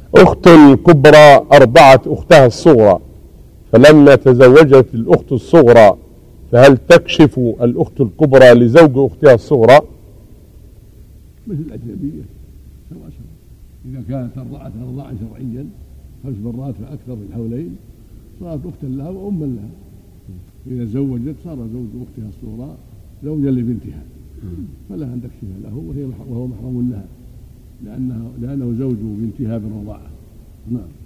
أخت الكبرى أرضعت أختها الصغرى، فلما تزوجت الأخت الصغرى فهل تكشف الأخت الكبرى لزوج أختها الصغرى؟ مثل الأجنبية سواء. إذا كانت أرضعت رضاعا شرعيا 5 مرات فأكثر من حولين صارت أختا لها وأما لها. إذا زوجت صار زوج أختها الصغرى زوجا لبنتها، فلها أن تكشف له وهو محرم لها، لأنه زوج بنتها بالرضاعة. نعم.